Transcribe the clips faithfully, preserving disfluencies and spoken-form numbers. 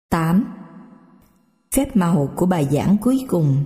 tám. Phép màu của bài giảng cuối cùng.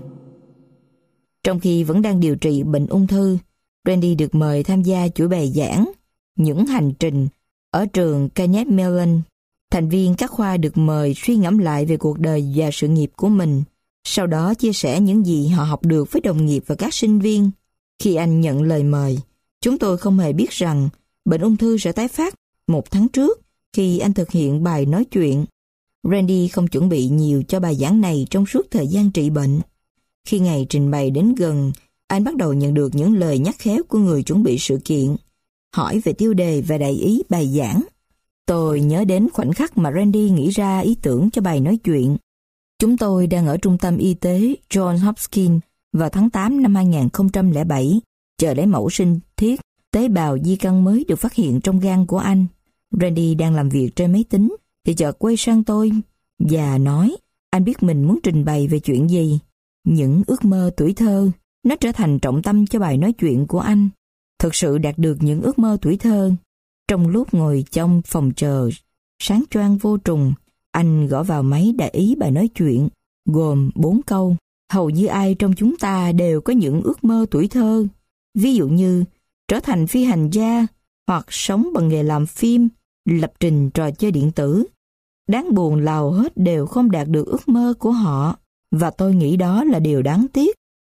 Trong khi vẫn đang điều trị bệnh ung thư, Randy được mời tham gia chuỗi bài giảng Những hành trình ở trường Kenneth Mellon. Thành viên các khoa được mời suy ngẫm lại về cuộc đời và sự nghiệp của mình, sau đó chia sẻ những gì họ học được với đồng nghiệp và các sinh viên. Khi anh nhận lời mời, chúng tôi không hề biết rằng bệnh ung thư sẽ tái phát một tháng trước khi anh thực hiện bài nói chuyện. Randy không chuẩn bị nhiều cho bài giảng này trong suốt thời gian trị bệnh. Khi ngày trình bày đến gần, anh bắt đầu nhận được những lời nhắc khéo của người chuẩn bị sự kiện, hỏi về tiêu đề và đại ý bài giảng. Tôi nhớ đến khoảnh khắc mà Randy nghĩ ra ý tưởng cho bài nói chuyện. Chúng tôi đang ở trung tâm y tế Johns Hopkins vào tháng tám năm hai nghìn không trăm lẻ bảy, chờ lấy mẫu sinh thiết tế bào di căn mới được phát hiện trong gan của anh. Randy đang làm việc trên máy tính thì chợt quay sang tôi và nói anh biết mình muốn trình bày về chuyện gì. Những ước mơ tuổi thơ. Nó trở thành trọng tâm cho bài nói chuyện của anh. Thực sự đạt được những ước mơ tuổi thơ. Trong lúc ngồi trong phòng chờ sáng choang vô trùng, anh gõ vào máy đại ý bài nói chuyện, gồm bốn câu. Hầu như ai trong chúng ta đều có những ước mơ tuổi thơ. Ví dụ như trở thành phi hành gia, hoặc sống bằng nghề làm phim, lập trình trò chơi điện tử. Đáng buồn là hầu hết đều không đạt được ước mơ của họ, và tôi nghĩ đó là điều đáng tiếc.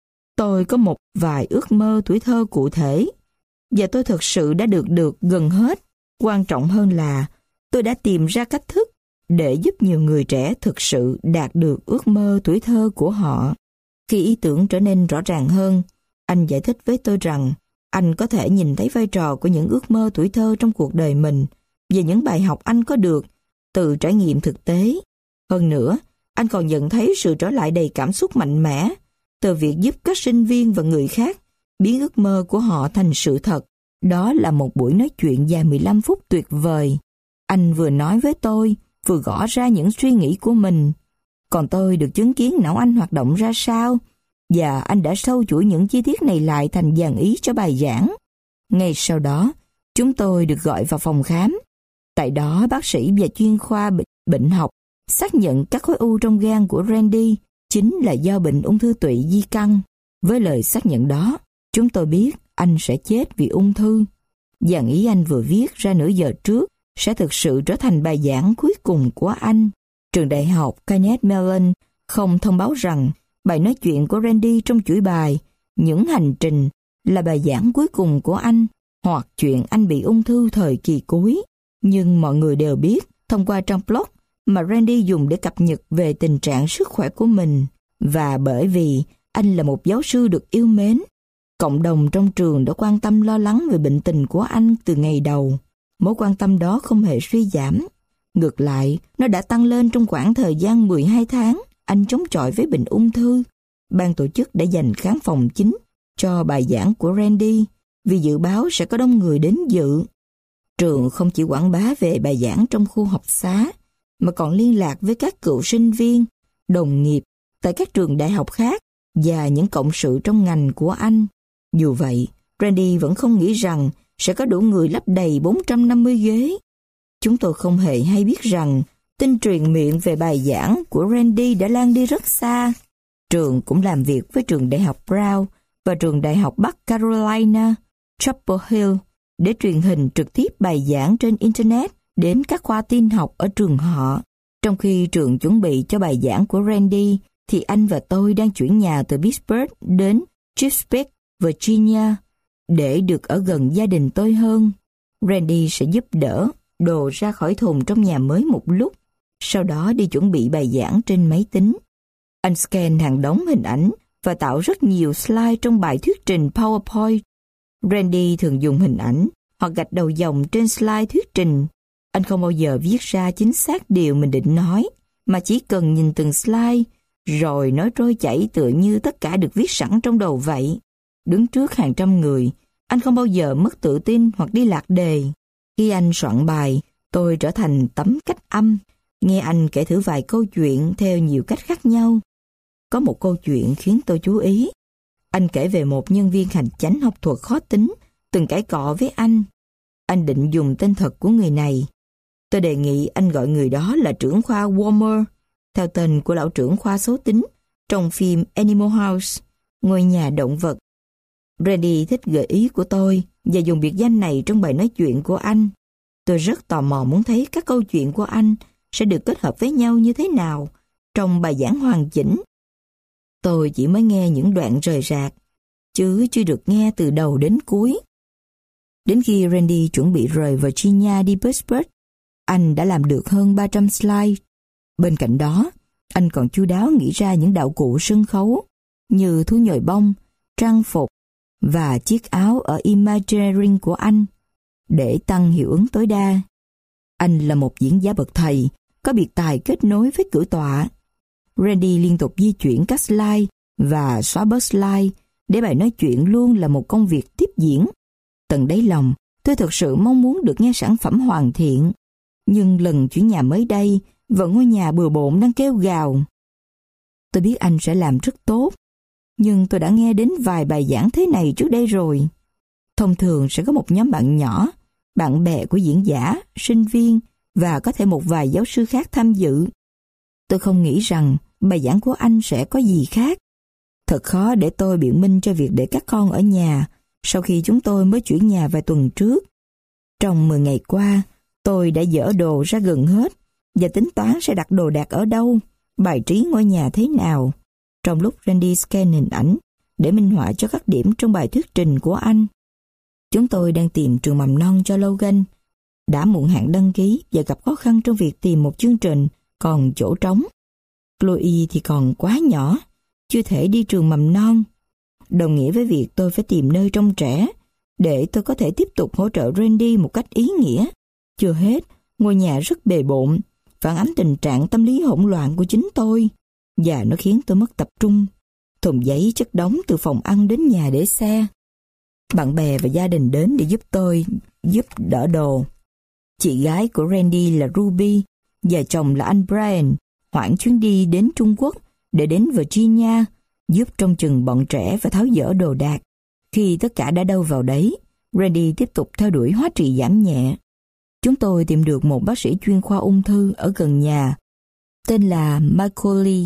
Tôi có một vài ước mơ tuổi thơ cụ thể, và tôi thực sự đã được được gần hết. Quan trọng hơn là tôi đã tìm ra cách thức để giúp nhiều người trẻ thực sự đạt được ước mơ tuổi thơ của họ. Khi ý tưởng trở nên rõ ràng hơn, anh giải thích với tôi rằng anh có thể nhìn thấy vai trò của những ước mơ tuổi thơ trong cuộc đời mình và những bài học anh có được từ trải nghiệm thực tế. Hơn nữa, anh còn nhận thấy sự trở lại đầy cảm xúc mạnh mẽ từ việc giúp các sinh viên và người khác biến ước mơ của họ thành sự thật. Đó là một buổi nói chuyện dài mười lăm phút tuyệt vời. Anh vừa nói với tôi, vừa gõ ra những suy nghĩ của mình. Còn tôi được chứng kiến não anh hoạt động ra sao, và anh đã sâu chuỗi những chi tiết này lại thành dàn ý cho bài giảng. Ngay sau đó, chúng tôi được gọi vào phòng khám. Tại đó, bác sĩ và chuyên khoa bệnh, bệnh học xác nhận các khối u trong gan của Randy chính là do bệnh ung thư tụy di căn. Với lời xác nhận đó, chúng tôi biết anh sẽ chết vì ung thư. Dàn ý anh vừa viết ra nửa giờ trước sẽ thực sự trở thành bài giảng cuối cùng của anh. Trường đại học Kenneth Mellon không thông báo rằng bài nói chuyện của Randy trong chuỗi bài Những hành trình là bài giảng cuối cùng của anh, hoặc chuyện anh bị ung thư thời kỳ cuối. Nhưng mọi người đều biết thông qua trang blog mà Randy dùng để cập nhật về tình trạng sức khỏe của mình, và bởi vì anh là một giáo sư được yêu mến, cộng đồng trong trường đã quan tâm lo lắng về bệnh tình của anh từ ngày đầu. Mối quan tâm đó không hề suy giảm. Ngược lại, nó đã tăng lên trong khoảng thời gian mười hai tháng anh chống chọi với bệnh ung thư. Ban tổ chức đã dành khán phòng chính cho bài giảng của Randy vì dự báo sẽ có đông người đến dự. Trường không chỉ quảng bá về bài giảng trong khu học xá, mà còn liên lạc với các cựu sinh viên, đồng nghiệp tại các trường đại học khác và những cộng sự trong ngành của anh. Dù vậy, Randy vẫn không nghĩ rằng sẽ có đủ người lấp đầy bốn trăm năm mươi ghế. Chúng tôi không hề hay biết rằng tin truyền miệng về bài giảng của Randy đã lan đi rất xa. Trường cũng làm việc với trường đại học Brown và trường đại học Bắc Carolina, Chapel Hill để truyền hình trực tiếp bài giảng trên Internet đến các khoa tin học ở trường họ. Trong khi trường chuẩn bị cho bài giảng của Randy, thì anh và tôi đang chuyển nhà từ Pittsburgh đến Chesapeake, Virginia, để được ở gần gia đình tôi hơn. Randy sẽ giúp đỡ đồ ra khỏi thùng trong nhà mới một lúc, sau đó đi chuẩn bị bài giảng trên máy tính. Anh scan hàng đống hình ảnh và tạo rất nhiều slide trong bài thuyết trình PowerPoint. Randy thường dùng hình ảnh hoặc gạch đầu dòng trên slide thuyết trình. Anh không bao giờ viết ra chính xác điều mình định nói, mà chỉ cần nhìn từng slide, rồi nói trôi chảy tựa như tất cả được viết sẵn trong đầu vậy. Đứng trước hàng trăm người, anh không bao giờ mất tự tin hoặc đi lạc đề. Khi anh soạn bài, tôi trở thành tấm cách âm, nghe anh kể thử vài câu chuyện theo nhiều cách khác nhau. Có một câu chuyện khiến tôi chú ý. Anh kể về một nhân viên hành chánh học thuật khó tính từng cãi cọ với anh. Anh định dùng tên thật của người này. Tôi đề nghị anh gọi người đó là trưởng khoa Warmer, theo tên của lão trưởng khoa xấu tính trong phim Animal House, ngôi nhà động vật. Randy thích gợi ý của tôi và dùng biệt danh này trong bài nói chuyện của anh. Tôi rất tò mò muốn thấy các câu chuyện của anh sẽ được kết hợp với nhau như thế nào trong bài giảng hoàn chỉnh. Tôi chỉ mới nghe những đoạn rời rạc, chứ chưa được nghe từ đầu đến cuối. Đến khi Randy chuẩn bị rời Virginia đi Pittsburgh, anh đã làm được hơn ba trăm slide. Bên cạnh đó, anh còn chu đáo nghĩ ra những đạo cụ sân khấu như thú nhồi bông, trang phục và chiếc áo ở Imagineering của anh để tăng hiệu ứng tối đa. Anh là một diễn giả bậc thầy, có biệt tài kết nối với cử tọa. Randy liên tục di chuyển các slide và xóa bớt slide để bài nói chuyện luôn là một công việc tiếp diễn. Tận đáy lòng, tôi thực sự mong muốn được nghe sản phẩm hoàn thiện. Nhưng lần chuyển nhà mới đây, vẫn ngôi nhà bừa bộn đang kêu gào. Tôi biết anh sẽ làm rất tốt, nhưng tôi đã nghe đến vài bài giảng thế này trước đây rồi. Thông thường sẽ có một nhóm bạn nhỏ, bạn bè của diễn giả, sinh viên và có thể một vài giáo sư khác tham dự. Tôi không nghĩ rằng bài giảng của anh sẽ có gì khác. Thật khó để tôi biện minh cho việc để các con ở nhà sau khi chúng tôi mới chuyển nhà vài tuần trước. Trong mười ngày qua, tôi đã dỡ đồ ra gần hết và tính toán sẽ đặt đồ đạc ở đâu, bài trí ngôi nhà thế nào. Trong lúc Randy scan hình ảnh để minh họa cho các điểm trong bài thuyết trình của anh. Chúng tôi đang tìm trường mầm non cho Logan, đã muộn hạn đăng ký và gặp khó khăn trong việc tìm một chương trình còn chỗ trống. Chloe thì còn quá nhỏ, chưa thể đi trường mầm non. Đồng nghĩa với việc tôi phải tìm nơi trông trẻ để tôi có thể tiếp tục hỗ trợ Randy một cách ý nghĩa. Chưa hết, ngôi nhà rất bề bộn, phản ánh tình trạng tâm lý hỗn loạn của chính tôi, và nó khiến tôi mất tập trung. Thùng giấy chất đống từ phòng ăn đến nhà để xe. Bạn bè và gia đình đến để giúp tôi giúp đỡ đồ. Chị gái của Randy là Ruby và chồng là anh Brian hoãn chuyến đi đến Trung Quốc để đến Virginia giúp trông chừng bọn trẻ và tháo dỡ đồ đạc. Khi tất cả đã đâu vào đấy, Randy tiếp tục theo đuổi hóa trị giảm nhẹ. Chúng tôi tìm được một bác sĩ chuyên khoa ung thư ở gần nhà, tên là Michael Lee.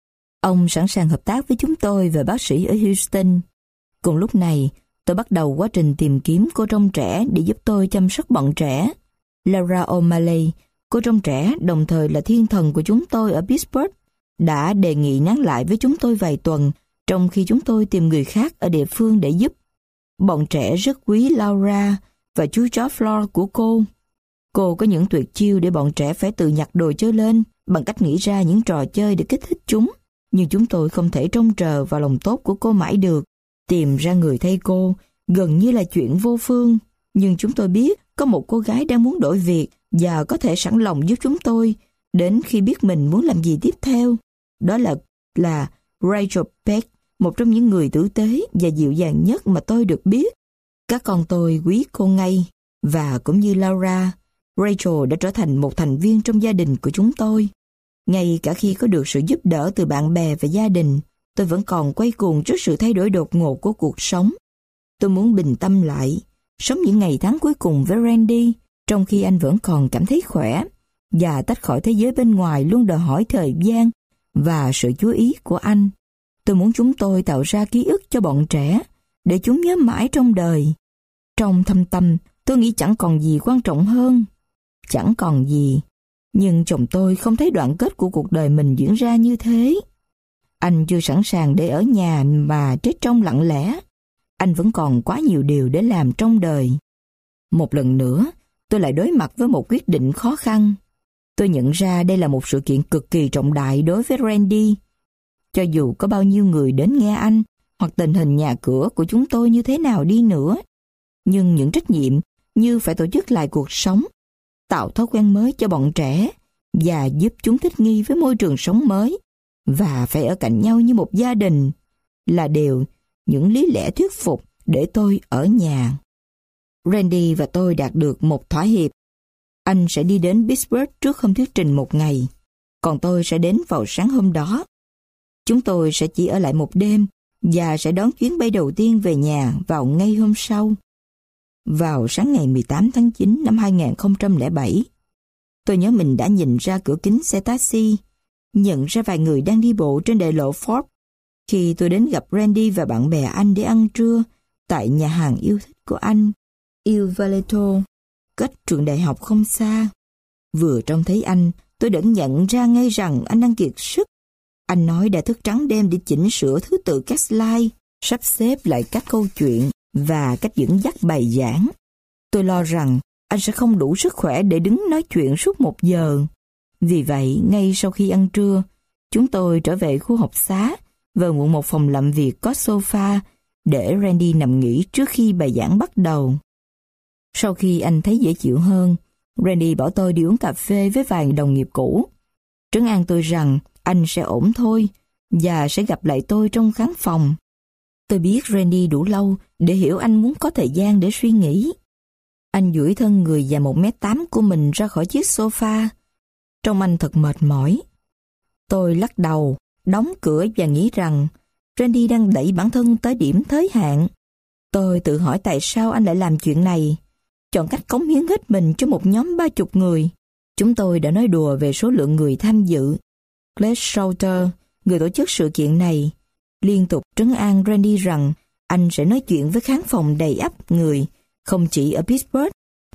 Ông sẵn sàng hợp tác với chúng tôi và bác sĩ ở Houston. Cùng lúc này, tôi bắt đầu quá trình tìm kiếm cô trông trẻ để giúp tôi chăm sóc bọn trẻ. Laura O'Malley, cô trông trẻ đồng thời là thiên thần của chúng tôi ở Pittsburgh, đã đề nghị nán lại với chúng tôi vài tuần, trong khi chúng tôi tìm người khác ở địa phương để giúp. Bọn trẻ rất quý Laura và chú chó Floor của cô. Cô có những tuyệt chiêu để bọn trẻ phải tự nhặt đồ chơi lên bằng cách nghĩ ra những trò chơi để kích thích chúng. Nhưng chúng tôi không thể trông chờ vào lòng tốt của cô mãi được. Tìm ra người thay cô gần như là chuyện vô phương. Nhưng chúng tôi biết có một cô gái đang muốn đổi việc và có thể sẵn lòng giúp chúng tôi đến khi biết mình muốn làm gì tiếp theo. Đó là là Rachel Peck, một trong những người tử tế và dịu dàng nhất mà tôi được biết. Các con tôi quý cô ngay, và cũng như Laura, Rachel đã trở thành một thành viên trong gia đình của chúng tôi. Ngay cả khi có được sự giúp đỡ từ bạn bè và gia đình, tôi vẫn còn quay cuồng trước sự thay đổi đột ngột của cuộc sống. Tôi muốn bình tâm lại, sống những ngày tháng cuối cùng với Randy, trong khi anh vẫn còn cảm thấy khỏe, và tách khỏi thế giới bên ngoài luôn đòi hỏi thời gian và sự chú ý của anh. Tôi muốn chúng tôi tạo ra ký ức cho bọn trẻ, để chúng nhớ mãi trong đời. Trong thâm tâm, tôi nghĩ chẳng còn gì quan trọng hơn. Chẳng còn gì. Nhưng chồng tôi không thấy đoạn kết của cuộc đời mình diễn ra như thế. Anh chưa sẵn sàng để ở nhà mà chết trong lặng lẽ. Anh vẫn còn quá nhiều điều để làm trong đời. Một lần nữa, tôi lại đối mặt với một quyết định khó khăn. Tôi nhận ra đây là một sự kiện cực kỳ trọng đại đối với Randy. Cho dù có bao nhiêu người đến nghe anh, hoặc tình hình nhà cửa của chúng tôi như thế nào đi nữa, nhưng những trách nhiệm như phải tổ chức lại cuộc sống, tạo thói quen mới cho bọn trẻ và giúp chúng thích nghi với môi trường sống mới, và phải ở cạnh nhau như một gia đình, là điều những lý lẽ thuyết phục để tôi ở nhà. Randy và tôi đạt được một thỏa hiệp. Anh sẽ đi đến Pittsburgh trước hôm thuyết trình một ngày, còn tôi sẽ đến vào sáng hôm đó. Chúng tôi sẽ chỉ ở lại một đêm và sẽ đón chuyến bay đầu tiên về nhà vào ngay hôm sau. Vào sáng ngày mười tám tháng chín năm hai nghìn không trăm lẻ bảy, Tôi nhớ mình đã nhìn ra cửa kính xe taxi, nhận ra vài người đang đi bộ trên đại lộ Forbes khi tôi đến gặp Randy và bạn bè anh để ăn trưa tại nhà hàng yêu thích của anh, Il Valeto, cách trường đại học không xa. Vừa trông thấy anh, tôi đã nhận ra ngay rằng anh đang kiệt sức. Anh nói đã thức trắng đêm để chỉnh sửa thứ tự các slide, sắp xếp lại các câu chuyện và cách dẫn dắt bài giảng. Tôi lo rằng anh sẽ không đủ sức khỏe để đứng nói chuyện suốt một giờ. Vì vậy, ngay sau khi ăn trưa, chúng tôi trở về khu học xá và mượn một phòng làm việc có sofa để Randy nằm nghỉ trước khi bài giảng bắt đầu. Sau khi anh thấy dễ chịu hơn, Randy bảo tôi đi uống cà phê với vài đồng nghiệp cũ, trấn an tôi rằng anh sẽ ổn thôi và sẽ gặp lại tôi trong khán phòng. Tôi biết Randy đủ lâu để hiểu anh muốn có thời gian để suy nghĩ. Anh duỗi thân người dài một mét tám của mình ra khỏi chiếc sofa. Trông anh thật mệt mỏi. Tôi lắc đầu, đóng cửa và nghĩ rằng Randy đang đẩy bản thân tới điểm tới hạn. Tôi tự hỏi tại sao anh lại làm chuyện này, chọn cách cống hiến hết mình cho một nhóm ba chục người. Chúng tôi đã nói đùa về số lượng người tham dự. Clay Shouter, người tổ chức sự kiện này, liên tục trấn an Randy rằng anh sẽ nói chuyện với khán phòng đầy ắp người, không chỉ ở Pittsburgh,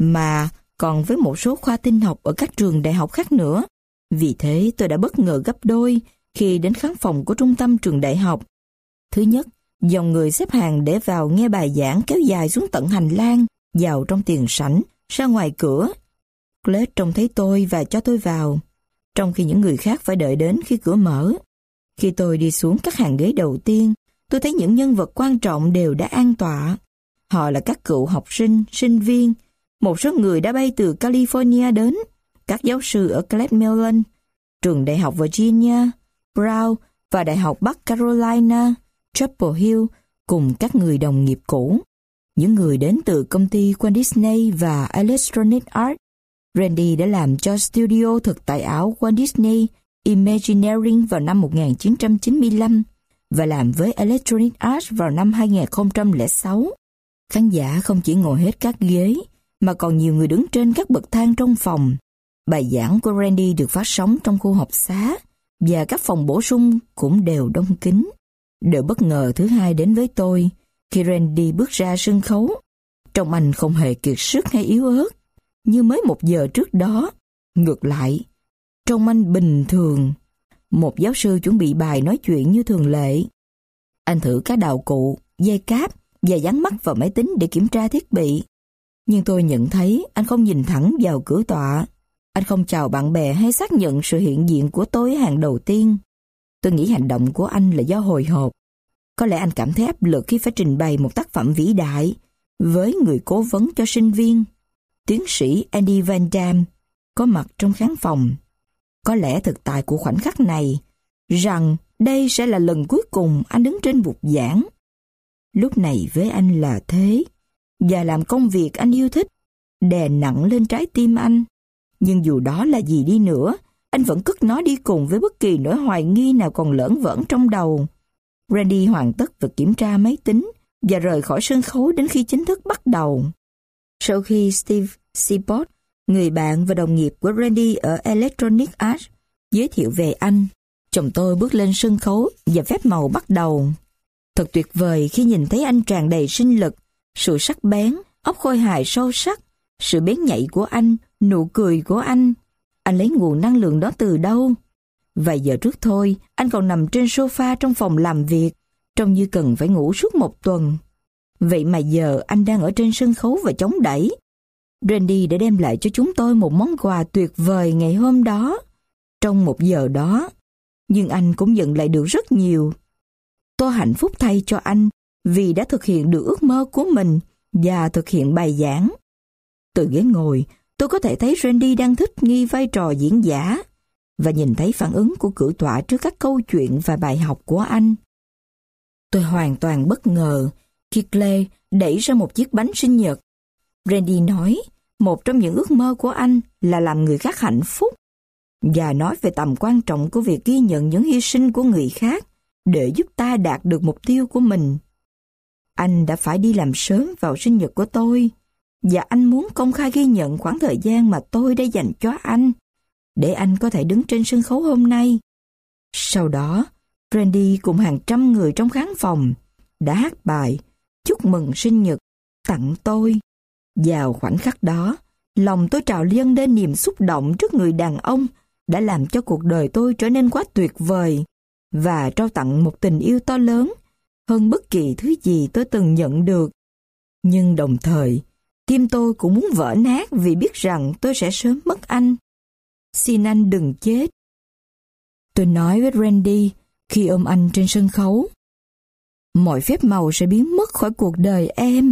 mà còn với một số khoa tin học ở các trường đại học khác nữa. Vì thế tôi đã bất ngờ gấp đôi khi đến khán phòng của trung tâm trường đại học. Thứ nhất, dòng người xếp hàng để vào nghe bài giảng kéo dài xuống tận hành lang, vào trong tiền sảnh, ra ngoài cửa. Clay trông thấy tôi và cho tôi vào, trong khi những người khác phải đợi đến khi cửa mở. Khi tôi đi xuống các hàng ghế đầu tiên, tôi thấy những nhân vật quan trọng đều đã an tọa. Họ là các cựu học sinh, sinh viên, một số người đã bay từ California đến, các giáo sư ở Macmillan, trường đại học Virginia, Brown và đại học Bắc Carolina, Chapel Hill, cùng các người đồng nghiệp cũ. Những người đến từ công ty Walt Disney và Electronic Arts. Randy đã làm cho studio thực tại ảo Walt Disney Imagineering vào năm một nghìn chín trăm chín mươi lăm và làm với Electronic Arts vào năm hai nghìn không trăm lẻ sáu. Khán giả không chỉ ngồi hết các ghế, mà còn nhiều người đứng trên các bậc thang trong phòng. Bài giảng của Randy được phát sóng trong khu học xá, và các phòng bổ sung cũng đều đông kín. Điều bất ngờ thứ hai đến với tôi, khi Randy bước ra sân khấu, trông anh không hề kiệt sức hay yếu ớt, như mới một giờ trước đó. Ngược lại, trông anh bình thường. Một giáo sư chuẩn bị bài nói chuyện như thường lệ. Anh thử các đạo cụ, dây cáp và dán mắt vào máy tính để kiểm tra thiết bị. Nhưng tôi nhận thấy anh không nhìn thẳng vào cửa tọa. Anh không chào bạn bè hay xác nhận sự hiện diện của tôi hàng đầu tiên. Tôi nghĩ hành động của anh là do hồi hộp. Có lẽ anh cảm thấy áp lực khi phải trình bày một tác phẩm vĩ đại với người cố vấn cho sinh viên, tiến sĩ Andy Van Damme, có mặt trong khán phòng. Có lẽ thực tại của khoảnh khắc này, rằng đây sẽ là lần cuối cùng anh đứng trên bục giảng. Lúc này với anh là thế, và làm công việc anh yêu thích, đè nặng lên trái tim anh. Nhưng dù đó là gì đi nữa, anh vẫn cất nó đi cùng với bất kỳ nỗi hoài nghi nào còn lởn vởn trong đầu. Randy hoàn tất việc kiểm tra máy tính và rời khỏi sân khấu đến khi chính thức bắt đầu. Sau khi Steve Seaport, người bạn và đồng nghiệp của Randy ở Electronic Arts, giới thiệu về anh, chồng tôi bước lên sân khấu và phép màu bắt đầu. Thật tuyệt vời khi nhìn thấy anh tràn đầy sinh lực, sự sắc bén, óc khôi hài sâu sắc, sự bén nhạy của anh, nụ cười của anh. Anh lấy nguồn năng lượng đó từ đâu? Vài giờ trước thôi, anh còn nằm trên sofa trong phòng làm việc, trông như cần phải ngủ suốt một tuần. Vậy mà giờ anh đang ở trên sân khấu và chống đẩy. Randy đã đem lại cho chúng tôi một món quà tuyệt vời ngày hôm đó, trong một giờ đó. Nhưng anh cũng nhận lại được rất nhiều. Tôi hạnh phúc thay cho anh vì đã thực hiện được ước mơ của mình và thực hiện bài giảng. Từ ghế ngồi, tôi có thể thấy Randy đang thích nghi vai trò diễn giả và nhìn thấy phản ứng của cử tọa trước các câu chuyện và bài học của anh. Tôi hoàn toàn bất ngờ khi Clay đẩy ra một chiếc bánh sinh nhật. Randy nói một trong những ước mơ của anh là làm người khác hạnh phúc và nói về tầm quan trọng của việc ghi nhận những hy sinh của người khác để giúp ta đạt được mục tiêu của mình. Anh đã phải đi làm sớm vào sinh nhật của tôi, và anh muốn công khai ghi nhận khoảng thời gian mà tôi đã dành cho anh, để anh có thể đứng trên sân khấu hôm nay. Sau đó, Randy cùng hàng trăm người trong khán phòng đã hát bài chúc mừng sinh nhật tặng tôi. Vào khoảnh khắc đó, lòng tôi trào dâng lên niềm xúc động trước người đàn ông đã làm cho cuộc đời tôi trở nên quá tuyệt vời và trao tặng một tình yêu to lớn hơn bất kỳ thứ gì tôi từng nhận được. Nhưng đồng thời, tim tôi cũng muốn vỡ nát vì biết rằng tôi sẽ sớm mất anh. Xin anh đừng chết, tôi nói với Randy khi ôm anh trên sân khấu. Mọi phép màu sẽ biến mất khỏi cuộc đời em.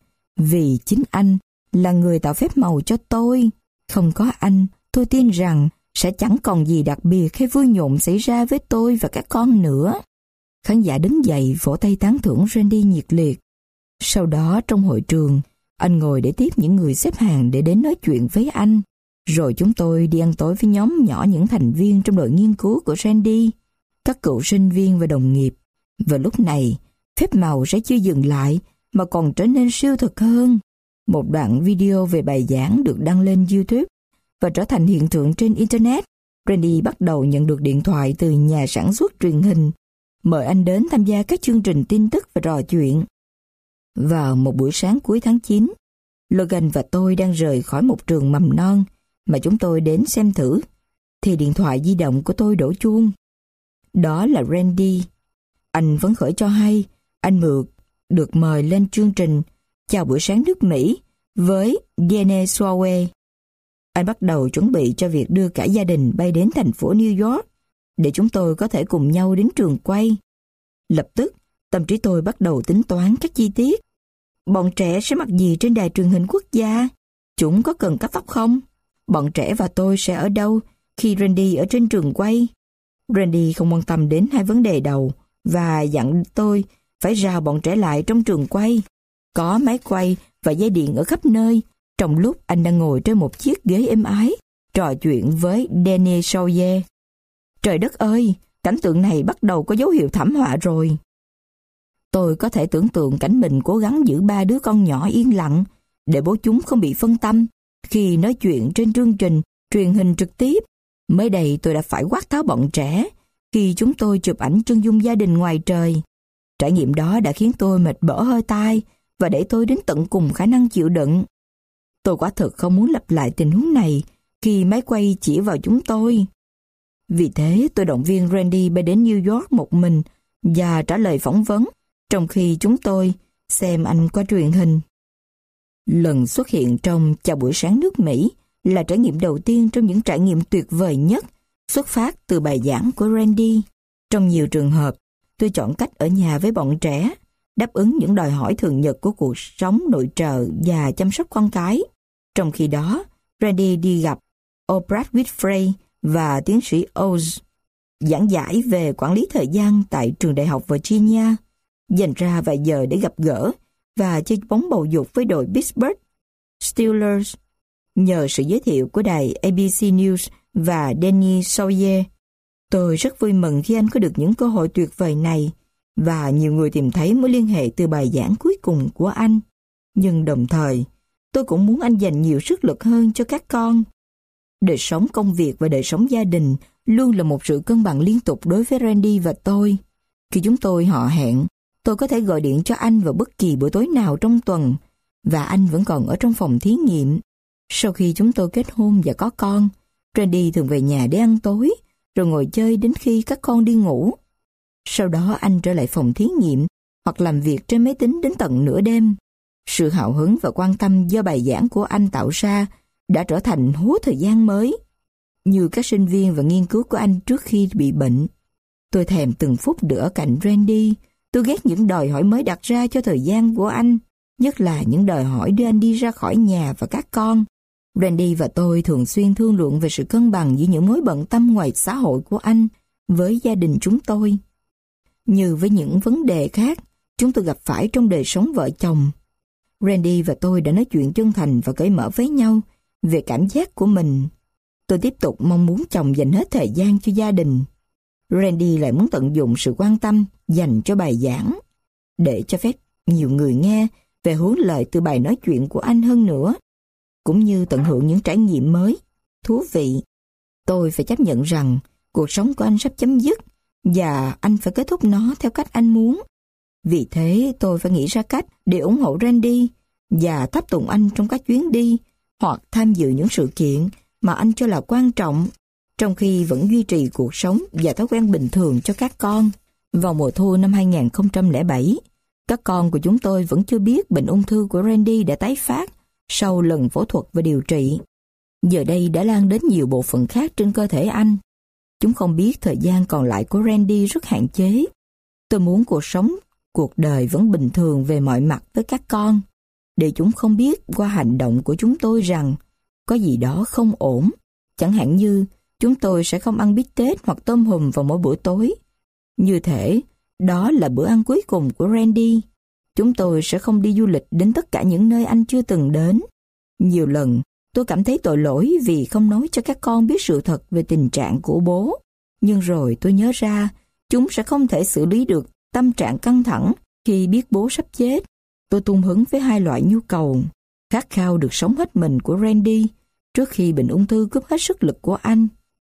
Vì chính anh là người tạo phép màu cho tôi. Không có anh, tôi tin rằng sẽ chẳng còn gì đặc biệt hay vui nhộn xảy ra với tôi và các con nữa. Khán giả đứng dậy vỗ tay tán thưởng Randy nhiệt liệt. Sau đó trong hội trường, anh ngồi để tiếp những người xếp hàng để đến nói chuyện với anh. Rồi chúng tôi đi ăn tối với nhóm nhỏ những thành viên trong đội nghiên cứu của Randy, các cựu sinh viên và đồng nghiệp. Và lúc này, phép màu sẽ chưa dừng lại mà còn trở nên siêu thực hơn. Một đoạn video về bài giảng được đăng lên YouTube và trở thành hiện tượng trên Internet. Randy bắt đầu nhận được điện thoại từ nhà sản xuất truyền hình, mời anh đến tham gia các chương trình tin tức và trò chuyện. Vào một buổi sáng cuối tháng chín, Logan và tôi đang rời khỏi một trường mầm non mà chúng tôi đến xem thử, thì điện thoại di động của tôi đổ chuông. Đó là Randy. Anh phấn khởi cho hay anh Mượt được mời lên chương trình Chào buổi sáng nước Mỹ với Diane Sawyer. Anh bắt đầu chuẩn bị cho việc đưa cả gia đình bay đến thành phố New York để chúng tôi có thể cùng nhau đến trường quay. Lập tức, tâm trí tôi bắt đầu tính toán các chi tiết. Bọn trẻ sẽ mặc gì trên đài truyền hình quốc gia? Chúng có cần cắt tóc không? Bọn trẻ và tôi sẽ ở đâu khi Randy ở trên trường quay? Randy không quan tâm đến hai vấn đề đầu và dặn tôi phải rào bọn trẻ lại trong trường quay. Có máy quay và dây điện ở khắp nơi, trong lúc anh đang ngồi trên một chiếc ghế êm ái, trò chuyện với Danny Sawyer. Trời đất ơi, cảnh tượng này bắt đầu có dấu hiệu thảm họa rồi. Tôi có thể tưởng tượng cảnh mình cố gắng giữ ba đứa con nhỏ yên lặng để bố chúng không bị phân tâm khi nói chuyện trên chương trình truyền hình trực tiếp. Mới đây tôi đã phải quát tháo bọn trẻ khi chúng tôi chụp ảnh chân dung gia đình ngoài trời. Trải nghiệm đó đã khiến tôi mệt bở hơi tai và đẩy tôi đến tận cùng khả năng chịu đựng. Tôi quả thực không muốn lặp lại tình huống này khi máy quay chỉ vào chúng tôi. Vì thế tôi động viên Randy bay đến New York một mình và trả lời phỏng vấn, trong khi chúng tôi xem anh qua truyền hình. Lần xuất hiện trong Chào buổi sáng nước Mỹ là trải nghiệm đầu tiên trong những trải nghiệm tuyệt vời nhất xuất phát từ bài giảng của Randy. Trong nhiều trường hợp, tôi chọn cách ở nhà với bọn trẻ, đáp ứng những đòi hỏi thường nhật của cuộc sống nội trợ và chăm sóc con cái. Trong khi đó, Randy đi gặp Oprah Winfrey và tiến sĩ Oz, giảng giải về quản lý thời gian tại trường đại học Virginia, dành ra vài giờ để gặp gỡ và chơi bóng bầu dục với đội Pittsburgh Steelers. Nhờ sự giới thiệu của đài A B C News và Danny Sawyer, tôi rất vui mừng khi anh có được những cơ hội tuyệt vời này và nhiều người tìm thấy mối liên hệ từ bài giảng cuối cùng của anh. Nhưng đồng thời, tôi cũng muốn anh dành nhiều sức lực hơn cho các con. Đời sống công việc và đời sống gia đình luôn là một sự cân bằng liên tục đối với Randy và tôi. Khi chúng tôi hò hẹn, tôi có thể gọi điện cho anh vào bất kỳ buổi tối nào trong tuần, và anh vẫn còn ở trong phòng thí nghiệm. Sau khi chúng tôi kết hôn và có con, Randy thường về nhà để ăn tối, rồi ngồi chơi đến khi các con đi ngủ. Sau đó anh trở lại phòng thí nghiệm hoặc làm việc trên máy tính đến tận nửa đêm. Sự hào hứng và quan tâm do bài giảng của anh tạo ra đã trở thành hố thời gian mới. Như các sinh viên và nghiên cứu của anh trước khi bị bệnh, tôi thèm từng phút được ở cạnh Randy. Tôi ghét những đòi hỏi mới đặt ra cho thời gian của anh, nhất là những đòi hỏi đưa anh đi ra khỏi nhà và các con. Randy và tôi thường xuyên thương lượng về sự cân bằng giữa những mối bận tâm ngoài xã hội của anh với gia đình chúng tôi. Như với những vấn đề khác chúng tôi gặp phải trong đời sống vợ chồng, Randy và tôi đã nói chuyện chân thành và cởi mở với nhau về cảm giác của mình. Tôi tiếp tục mong muốn chồng dành hết thời gian cho gia đình. Randy lại muốn tận dụng sự quan tâm dành cho bài giảng để cho phép nhiều người nghe về hướng lợi từ bài nói chuyện của anh hơn nữa, cũng như tận hưởng những trải nghiệm mới, thú vị. Tôi phải chấp nhận rằng cuộc sống của anh sắp chấm dứt và anh phải kết thúc nó theo cách anh muốn. Vì thế tôi phải nghĩ ra cách để ủng hộ Randy và tháp tùng anh trong các chuyến đi hoặc tham dự những sự kiện mà anh cho là quan trọng, trong khi vẫn duy trì cuộc sống và thói quen bình thường cho các con. Vào mùa thu năm hai nghìn không trăm lẻ bảy, các con của chúng tôi vẫn chưa biết bệnh ung thư của Randy đã tái phát sau lần phẫu thuật và điều trị. Giờ đây đã lan đến nhiều bộ phận khác trên cơ thể anh. Chúng không biết thời gian còn lại của Randy rất hạn chế. Tôi muốn cuộc sống, cuộc đời vẫn bình thường về mọi mặt với các con, để chúng không biết qua hành động của chúng tôi rằng có gì đó không ổn. Chẳng hạn như chúng tôi sẽ không ăn bít tết hoặc tôm hùm vào mỗi bữa tối. Như thể đó là bữa ăn cuối cùng của Randy. Chúng tôi sẽ không đi du lịch đến tất cả những nơi anh chưa từng đến. Nhiều lần tôi cảm thấy tội lỗi vì không nói cho các con biết sự thật về tình trạng của bố. Nhưng rồi tôi nhớ ra chúng sẽ không thể xử lý được tâm trạng căng thẳng khi biết bố sắp chết. Tôi tung hứng với hai loại nhu cầu: khát khao được sống hết mình của Randy trước khi bệnh ung thư cướp hết sức lực của anh,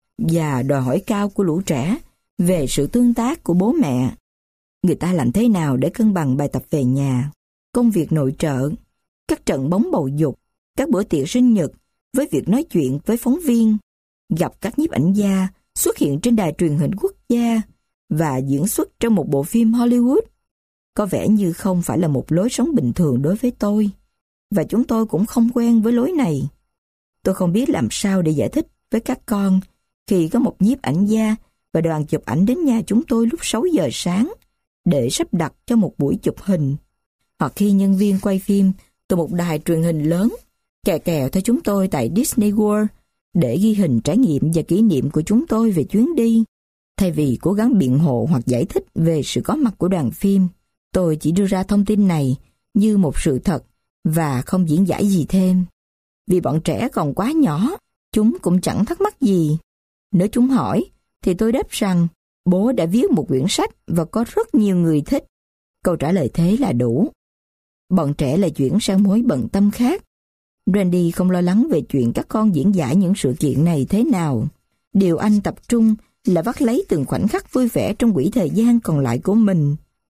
và đòi hỏi cao của lũ trẻ về sự tương tác của bố mẹ. Người ta làm thế nào để cân bằng bài tập về nhà, công việc nội trợ, các trận bóng bầu dục, các bữa tiệc sinh nhật với việc nói chuyện với phóng viên, gặp các nhiếp ảnh gia, xuất hiện trên đài truyền hình quốc gia và diễn xuất trong một bộ phim Hollywood? Có vẻ như không phải là một lối sống bình thường đối với tôi, và chúng tôi cũng không quen với lối này. Tôi không biết làm sao để giải thích với các con khi có một nhiếp ảnh gia và đoàn chụp ảnh đến nhà chúng tôi lúc sáu giờ sáng để sắp đặt cho một buổi chụp hình, hoặc khi nhân viên quay phim từ một đài truyền hình lớn kè kèo theo chúng tôi tại Disney World để ghi hình trải nghiệm và kỷ niệm của chúng tôi về chuyến đi. Thay vì cố gắng biện hộ hoặc giải thích về sự có mặt của đoàn phim, tôi chỉ đưa ra thông tin này như một sự thật và không diễn giải gì thêm. Vì bọn trẻ còn quá nhỏ, chúng cũng chẳng thắc mắc gì. Nếu chúng hỏi, thì tôi đáp rằng bố đã viết một quyển sách và có rất nhiều người thích. Câu trả lời thế là đủ. Bọn trẻ lại chuyển sang mối bận tâm khác. Randy không lo lắng về chuyện các con diễn giải những sự kiện này thế nào. Điều anh tập trung là vắt lấy từng khoảnh khắc vui vẻ trong quỹ thời gian còn lại của mình.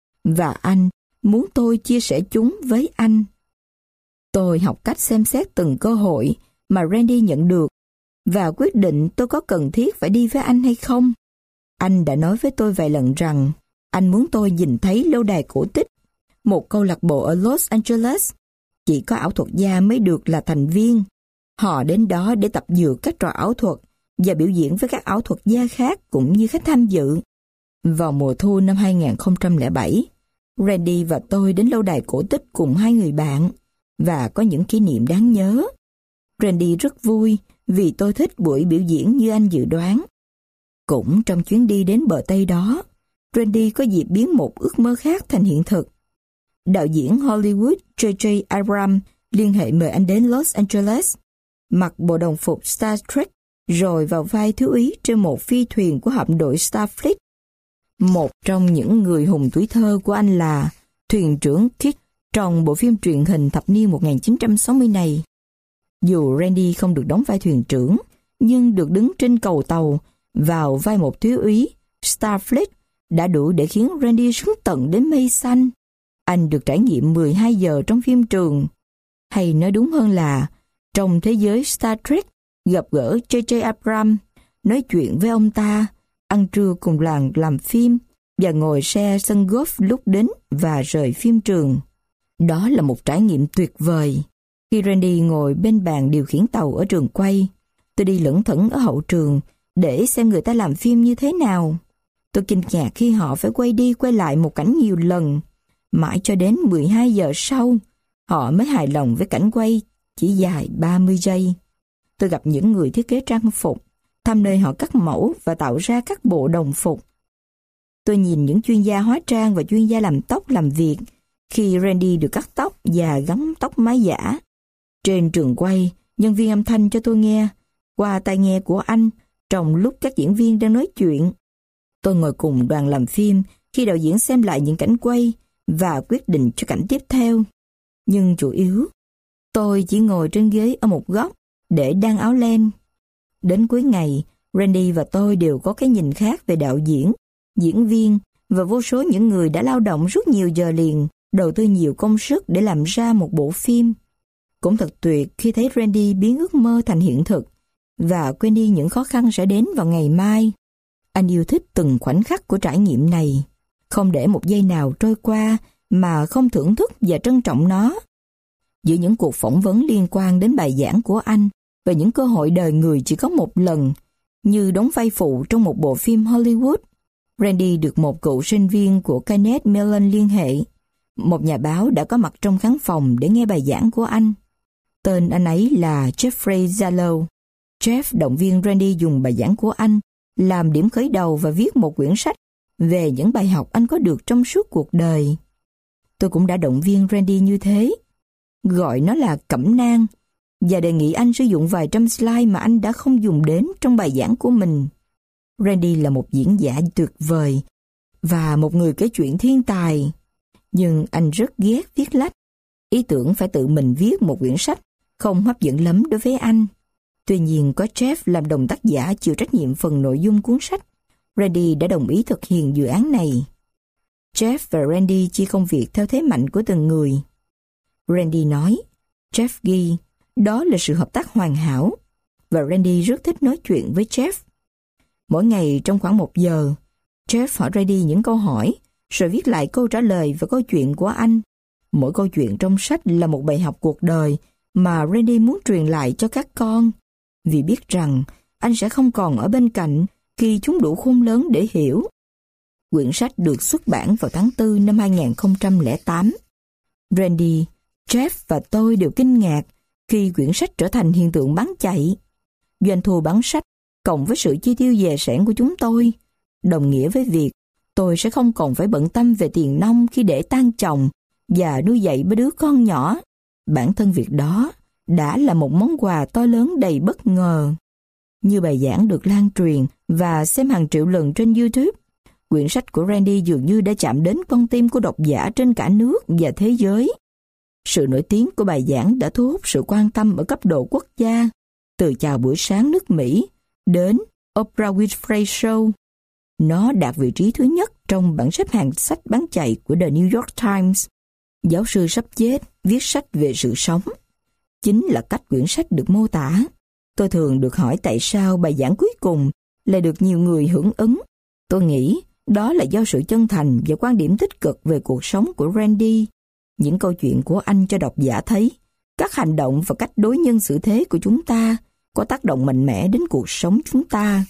Và anh muốn tôi chia sẻ chúng với anh. Tôi học cách xem xét từng cơ hội mà Randy nhận được và quyết định tôi có cần thiết phải đi với anh hay không. Anh đã nói với tôi vài lần rằng anh muốn tôi nhìn thấy lâu đài cổ tích, một câu lạc bộ ở Los Angeles. Chỉ có ảo thuật gia mới được là thành viên. Họ đến đó để tập dượt các trò ảo thuật và biểu diễn với các ảo thuật gia khác cũng như khách tham dự. Vào mùa thu năm hai nghìn không trăm lẻ bảy, Randy và tôi đến lâu đài cổ tích cùng hai người bạn và có những kỷ niệm đáng nhớ. Randy rất vui vì tôi thích buổi biểu diễn như anh dự đoán. Cũng trong chuyến đi đến bờ Tây đó, Randy có dịp biến một ước mơ khác thành hiện thực. Đạo diễn Hollywood J J Abrams liên hệ mời anh đến Los Angeles, mặc bộ đồng phục Star Trek, rồi vào vai thiếu úy trên một phi thuyền của hạm đội Starfleet. Một trong những người hùng tuổi thơ của anh là thuyền trưởng Kirk trong bộ phim truyền hình thập niên một nghìn chín trăm sáu mươi này. Dù Randy không được đóng vai thuyền trưởng, nhưng được đứng trên cầu tàu vào vai một thiếu úy Starfleet đã đủ để khiến Randy sướng tận đến mây xanh. Anh được trải nghiệm mười hai giờ trong phim trường, hay nói đúng hơn là trong thế giới Star Trek, gặp gỡ J J Abrams, nói chuyện với ông ta, ăn trưa cùng làng làm phim và ngồi xe sân golf lúc đến và rời phim trường. Đó là một trải nghiệm tuyệt vời. Khi Randy ngồi bên bàn điều khiển tàu ở trường quay, tôi đi lững thững ở hậu trường để xem người ta làm phim như thế nào. Tôi kinh ngạc khi họ phải quay đi quay lại một cảnh nhiều lần. Mãi cho đến mười hai giờ sau, họ mới hài lòng với cảnh quay chỉ dài ba mươi giây. Tôi gặp những người thiết kế trang phục, thăm nơi họ cắt mẫu và tạo ra các bộ đồng phục. Tôi nhìn những chuyên gia hóa trang và chuyên gia làm tóc làm việc khi Randy được cắt tóc và gắn tóc mái giả. Trên trường quay, nhân viên âm thanh cho tôi nghe qua tai nghe của anh trong lúc các diễn viên đang nói chuyện. Tôi ngồi cùng đoàn làm phim khi đạo diễn xem lại những cảnh quay và quyết định cho cảnh tiếp theo. Nhưng chủ yếu, tôi chỉ ngồi trên ghế ở một góc để đan áo len. Đến cuối ngày, Randy và tôi đều có cái nhìn khác về đạo diễn, diễn viên và vô số những người đã lao động rất nhiều giờ liền, đầu tư nhiều công sức để làm ra một bộ phim. Cũng thật tuyệt khi thấy Randy biến ước mơ thành hiện thực và quên đi những khó khăn sẽ đến vào ngày mai. Anh yêu thích từng khoảnh khắc của trải nghiệm này, không để một giây nào trôi qua mà không thưởng thức và trân trọng nó. Giữa những cuộc phỏng vấn liên quan đến bài giảng của anh về những cơ hội đời người chỉ có một lần, như đóng vai phụ trong một bộ phim Hollywood, Randy được một cựu sinh viên của Kenneth Mellon liên hệ. Một nhà báo đã có mặt trong khán phòng để nghe bài giảng của anh. Tên anh ấy là Jeffrey Zalo. Jeff động viên Randy dùng bài giảng của anh làm điểm khởi đầu và viết một quyển sách về những bài học anh có được trong suốt cuộc đời. Tôi cũng đã động viên Randy như thế, gọi nó là cẩm nang, và đề nghị anh sử dụng vài trăm slide mà anh đã không dùng đến trong bài giảng của mình. Randy là một diễn giả tuyệt vời và một người kể chuyện thiên tài, nhưng anh rất ghét viết lách. Ý tưởng phải tự mình viết một quyển sách không hấp dẫn lắm đối với anh. Tuy nhiên có Jeff làm đồng tác giả chịu trách nhiệm phần nội dung cuốn sách, Randy đã đồng ý thực hiện dự án này. Jeff và Randy chia công việc theo thế mạnh của từng người. Randy nói, Jeff ghi, đó là sự hợp tác hoàn hảo, và Randy rất thích nói chuyện với Jeff. Mỗi ngày trong khoảng một giờ, Jeff hỏi Randy những câu hỏi, rồi viết lại câu trả lời và câu chuyện của anh. Mỗi câu chuyện trong sách là một bài học cuộc đời mà Randy muốn truyền lại cho các con, vì biết rằng anh sẽ không còn ở bên cạnh khi chúng đủ khôn lớn để hiểu. Quyển sách được xuất bản vào tháng tư năm hai nghìn không trăm lẻ tám. Randy, Jeff và tôi đều kinh ngạc khi quyển sách trở thành hiện tượng bán chạy. Doanh thu bán sách cộng với sự chi tiêu dè sẻn của chúng tôi đồng nghĩa với việc tôi sẽ không còn phải bận tâm về tiền nong khi để tang chồng và nuôi dạy mấy đứa con nhỏ. Bản thân việc đó đã là một món quà to lớn đầy bất ngờ. Như bài giảng được lan truyền và xem hàng triệu lần trên YouTube, quyển sách của Randy dường như đã chạm đến con tim của độc giả trên cả nước và thế giới. Sự nổi tiếng của bài giảng đã thu hút sự quan tâm ở cấp độ quốc gia, từ Chào buổi sáng nước Mỹ đến Oprah Winfrey Show. Nó đạt vị trí thứ nhất trong bảng xếp hạng sách bán chạy của The New York Times. Giáo sư sắp chết viết sách về sự sống. Chính là cách quyển sách được mô tả. Tôi thường được hỏi tại sao bài giảng cuối cùng lại được nhiều người hưởng ứng. Tôi nghĩ đó là do sự chân thành và quan điểm tích cực về cuộc sống của Randy. Những câu chuyện của anh cho độc giả thấy các hành động và cách đối nhân xử thế của chúng ta có tác động mạnh mẽ đến cuộc sống chúng ta.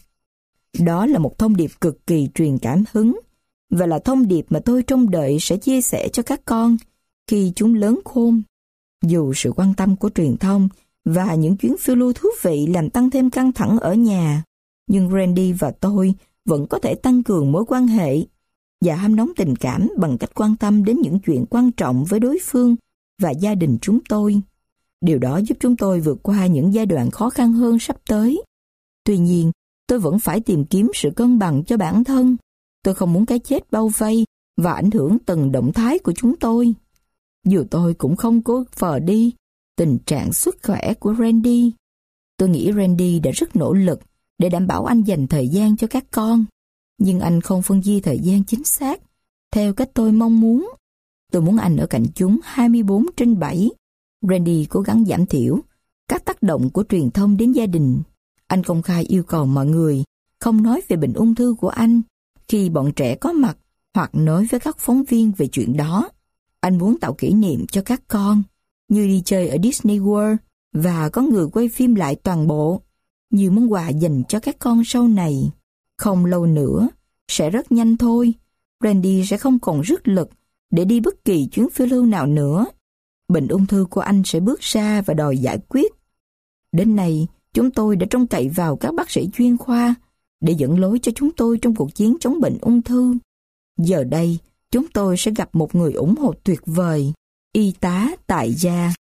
Đó là một thông điệp cực kỳ truyền cảm hứng và là thông điệp mà tôi trông đợi sẽ chia sẻ cho các con khi chúng lớn khôn. Dù sự quan tâm của truyền thông và những chuyến phiêu lưu thú vị làm tăng thêm căng thẳng ở nhà, nhưng Randy và tôi vẫn có thể tăng cường mối quan hệ và hâm nóng tình cảm bằng cách quan tâm đến những chuyện quan trọng với đối phương và gia đình chúng tôi. Điều đó giúp chúng tôi vượt qua những giai đoạn khó khăn hơn sắp tới. Tuy nhiên, tôi vẫn phải tìm kiếm sự cân bằng cho bản thân. Tôi không muốn cái chết bao vây và ảnh hưởng từng động thái của chúng tôi. Dù tôi cũng không cố phờ đi tình trạng sức khỏe của Randy. Tôi nghĩ Randy đã rất nỗ lực để đảm bảo anh dành thời gian cho các con. Nhưng anh không phân chia thời gian chính xác theo cách tôi mong muốn. Tôi muốn anh ở cạnh chúng hai mươi bốn trên bảy. Randy cố gắng giảm thiểu các tác động của truyền thông đến gia đình. Anh công khai yêu cầu mọi người không nói về bệnh ung thư của anh khi bọn trẻ có mặt hoặc nói với các phóng viên về chuyện đó. Anh muốn tạo kỷ niệm cho các con, như đi chơi ở Disney World và có người quay phim lại toàn bộ, như món quà dành cho các con sau này. Không lâu nữa, sẽ rất nhanh thôi, Randy sẽ không còn sức lực để đi bất kỳ chuyến phiêu lưu nào nữa. Bệnh ung thư của anh sẽ bước ra và đòi giải quyết. Đến nay, chúng tôi đã trông cậy vào các bác sĩ chuyên khoa để dẫn lối cho chúng tôi trong cuộc chiến chống bệnh ung thư. Giờ đây, chúng tôi sẽ gặp một người ủng hộ tuyệt vời, y tá tại gia.